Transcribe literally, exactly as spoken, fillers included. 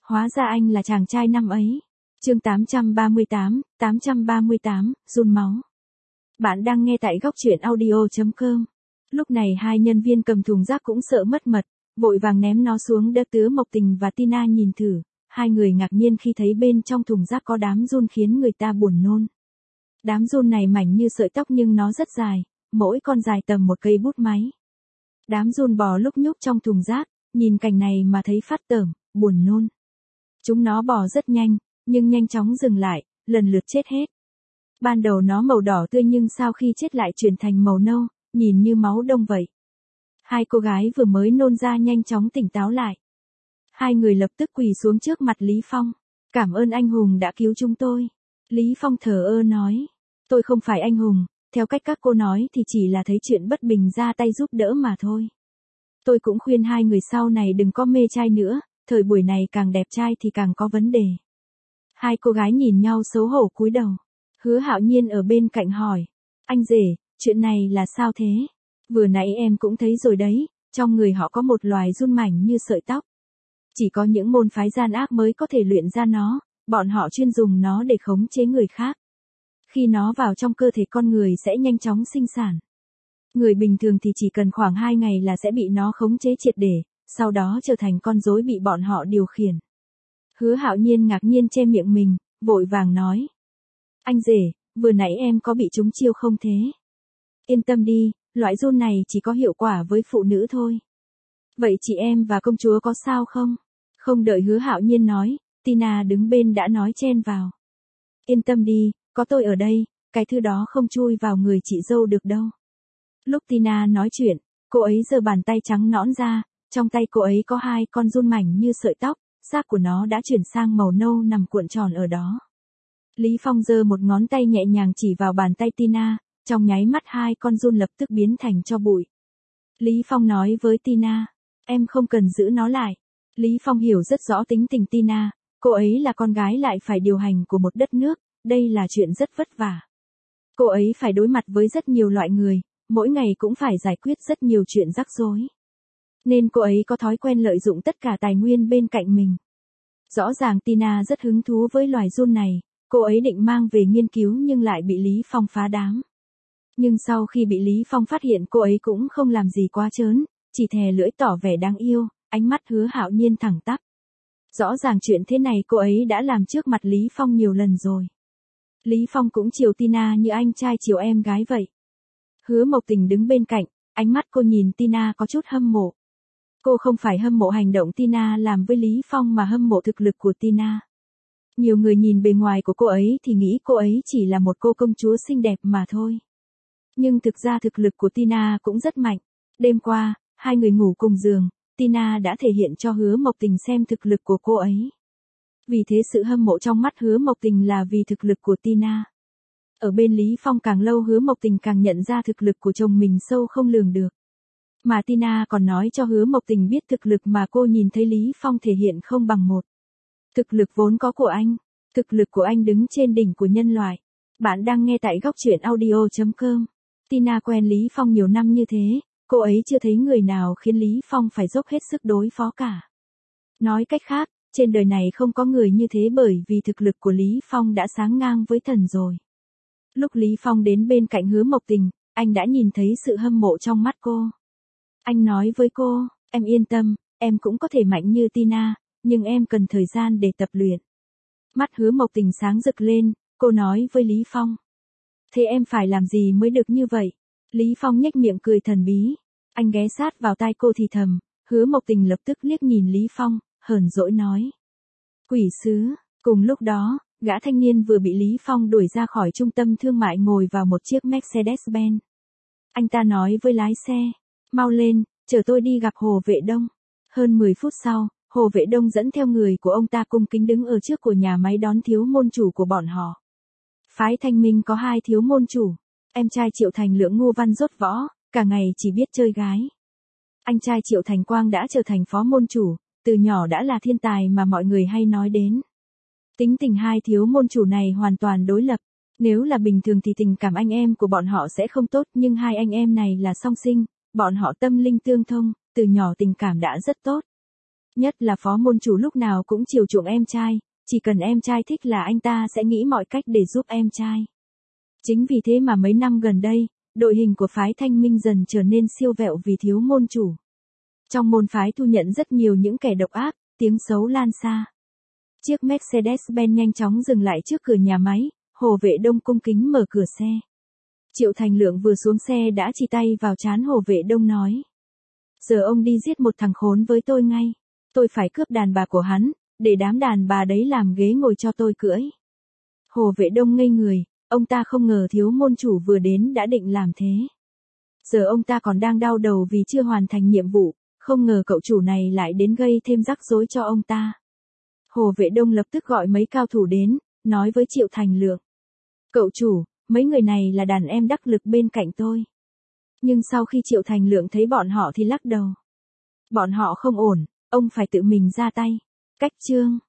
Hóa ra anh là chàng trai năm ấy. Chương tám trăm ba mươi tám, tám trăm ba mươi tám, run máu. Bạn đang nghe tại góc truyện audio chấm com. Lúc này hai nhân viên cầm thùng rác cũng sợ mất mật, vội vàng ném nó xuống đỡ Tứa Mộc Tình và Tina nhìn thử. Hai người ngạc nhiên khi thấy bên trong thùng rác có đám giun khiến người ta buồn nôn. Đám giun này mảnh như sợi tóc nhưng nó rất dài, mỗi con dài tầm một cây bút máy. Đám giun bò lúc nhúc trong thùng rác, nhìn cảnh này mà thấy phát tởm, buồn nôn. Chúng nó bò rất nhanh, nhưng nhanh chóng dừng lại, lần lượt chết hết. Ban đầu nó màu đỏ tươi nhưng sau khi chết lại chuyển thành màu nâu, nhìn như máu đông vậy. Hai cô gái vừa mới nôn ra nhanh chóng tỉnh táo lại. Hai người lập tức quỳ xuống trước mặt Lý Phong. Cảm ơn anh hùng đã cứu chúng tôi. Lý Phong thờ ơ nói. Tôi không phải anh hùng, theo cách các cô nói thì chỉ là thấy chuyện bất bình ra tay giúp đỡ mà thôi. Tôi cũng khuyên hai người sau này đừng có mê trai nữa, thời buổi này càng đẹp trai thì càng có vấn đề. Hai cô gái nhìn nhau xấu hổ cúi đầu. Hứa Hạo Nhiên ở bên cạnh hỏi. Anh rể, chuyện này là sao thế? Vừa nãy em cũng thấy rồi đấy, trong người họ có một loài giun mảnh như sợi tóc. Chỉ có những môn phái gian ác mới có thể luyện ra nó, bọn họ chuyên dùng nó để khống chế người khác. Khi nó vào trong cơ thể con người sẽ nhanh chóng sinh sản. Người bình thường thì chỉ cần khoảng hai ngày là sẽ bị nó khống chế triệt để, sau đó trở thành con rối bị bọn họ điều khiển. Hứa Hạo Nhiên ngạc nhiên che miệng mình, vội vàng nói. Anh rể, vừa nãy em có bị trúng chiêu không thế? Yên tâm đi, loại giun này chỉ có hiệu quả với phụ nữ thôi. Vậy chị em và công chúa có sao không? Không đợi Hứa Hạo Nhiên nói, Tina đứng bên đã nói chen vào. Yên tâm đi, có tôi ở đây, cái thứ đó không chui vào người chị dâu được đâu. Lúc Tina nói chuyện, cô ấy giơ bàn tay trắng nõn ra, trong tay cô ấy có hai con giun mảnh như sợi tóc, xác của nó đã chuyển sang màu nâu nằm cuộn tròn ở đó. Lý Phong giơ một ngón tay nhẹ nhàng chỉ vào bàn tay Tina, trong nháy mắt hai con giun lập tức biến thành tro bụi. Lý Phong nói với Tina, em không cần giữ nó lại. Lý Phong hiểu rất rõ tính tình Tina, cô ấy là con gái lại phải điều hành của một đất nước, đây là chuyện rất vất vả. Cô ấy phải đối mặt với rất nhiều loại người, mỗi ngày cũng phải giải quyết rất nhiều chuyện rắc rối. Nên cô ấy có thói quen lợi dụng tất cả tài nguyên bên cạnh mình. Rõ ràng Tina rất hứng thú với loài giun này, cô ấy định mang về nghiên cứu nhưng lại bị Lý Phong phá đám. Nhưng sau khi bị Lý Phong phát hiện cô ấy cũng không làm gì quá trớn, chỉ thè lưỡi tỏ vẻ đáng yêu, ánh mắt Hứa Hạo Nhiên thẳng tắp. Rõ ràng chuyện thế này cô ấy đã làm trước mặt Lý Phong nhiều lần rồi. Lý Phong cũng chiều Tina như anh trai chiều em gái vậy. Hứa Mộc Tình đứng bên cạnh, ánh mắt cô nhìn Tina có chút hâm mộ. Cô không phải hâm mộ hành động Tina làm với Lý Phong mà hâm mộ thực lực của Tina. Nhiều người nhìn bề ngoài của cô ấy thì nghĩ cô ấy chỉ là một cô công chúa xinh đẹp mà thôi. Nhưng thực ra thực lực của Tina cũng rất mạnh. Đêm qua, hai người ngủ cùng giường, Tina đã thể hiện cho Hứa Mộc Tình xem thực lực của cô ấy. Vì thế sự hâm mộ trong mắt Hứa Mộc Tình là vì thực lực của Tina. Ở bên Lý Phong càng lâu Hứa Mộc Tình càng nhận ra thực lực của chồng mình sâu không lường được. Mà Tina còn nói cho Hứa Mộc Tình biết thực lực mà cô nhìn thấy Lý Phong thể hiện không bằng một. Thực lực vốn có của anh, thực lực của anh đứng trên đỉnh của nhân loại. Bạn đang nghe tại góc truyện audio chấm com. Tina quen Lý Phong nhiều năm như thế, cô ấy chưa thấy người nào khiến Lý Phong phải dốc hết sức đối phó cả. Nói cách khác, trên đời này không có người như thế bởi vì thực lực của Lý Phong đã sáng ngang với thần rồi. Lúc Lý Phong đến bên cạnh Hứa Mộc Tình, anh đã nhìn thấy sự hâm mộ trong mắt cô. Anh nói với cô, em yên tâm, em cũng có thể mạnh như Tina, nhưng em cần thời gian để tập luyện. Mắt Hứa Mộc Tình sáng rực lên, cô nói với Lý Phong. Thế em phải làm gì mới được như vậy? Lý Phong nhếch miệng cười thần bí. Anh ghé sát vào tai cô thì thầm, Hứa Mộc Tình lập tức liếc nhìn Lý Phong, hờn dỗi nói. Quỷ sứ, cùng lúc đó, gã thanh niên vừa bị Lý Phong đuổi ra khỏi trung tâm thương mại ngồi vào một chiếc Mercedes-Benz. Anh ta nói với lái xe, mau lên, chở tôi đi gặp Hồ Vệ Đông. Hơn mười phút sau, Hồ Vệ Đông dẫn theo người của ông ta cung kính đứng ở trước của nhà máy đón thiếu môn chủ của bọn họ. Phái Thanh Minh có hai thiếu môn chủ, em trai Triệu Thành Lượng Ngô Văn dốt võ, cả ngày chỉ biết chơi gái. Anh trai Triệu Thành Quang đã trở thành phó môn chủ, từ nhỏ đã là thiên tài mà mọi người hay nói đến. Tính tình hai thiếu môn chủ này hoàn toàn đối lập. Nếu là bình thường thì tình cảm anh em của bọn họ sẽ không tốt, nhưng hai anh em này là song sinh, bọn họ tâm linh tương thông, từ nhỏ tình cảm đã rất tốt. Nhất là phó môn chủ lúc nào cũng chiều chuộng em trai, chỉ cần em trai thích là anh ta sẽ nghĩ mọi cách để giúp em trai. Chính vì thế mà mấy năm gần đây, đội hình của phái Thanh Minh dần trở nên siêu vẹo vì thiếu môn chủ. Trong môn phái thu nhận rất nhiều những kẻ độc ác, tiếng xấu lan xa. Chiếc Mercedes-Benz nhanh chóng dừng lại trước cửa nhà máy, Hồ Vệ Đông cung kính mở cửa xe. Triệu Thành Lượng vừa xuống xe đã chỉ tay vào trán Hồ Vệ Đông nói. Giờ ông đi giết một thằng khốn với tôi ngay. Tôi phải cướp đàn bà của hắn, để đám đàn bà đấy làm ghế ngồi cho tôi cưỡi. Hồ Vệ Đông ngây người, ông ta không ngờ thiếu môn chủ vừa đến đã định làm thế. Giờ ông ta còn đang đau đầu vì chưa hoàn thành nhiệm vụ, không ngờ cậu chủ này lại đến gây thêm rắc rối cho ông ta. Hồ Vệ Đông lập tức gọi mấy cao thủ đến, nói với Triệu Thành Lượng. Cậu chủ, mấy người này là đàn em đắc lực bên cạnh tôi. Nhưng sau khi Triệu Thành Lượng thấy bọn họ thì lắc đầu. Bọn họ không ổn, ông phải tự mình ra tay. Cách chương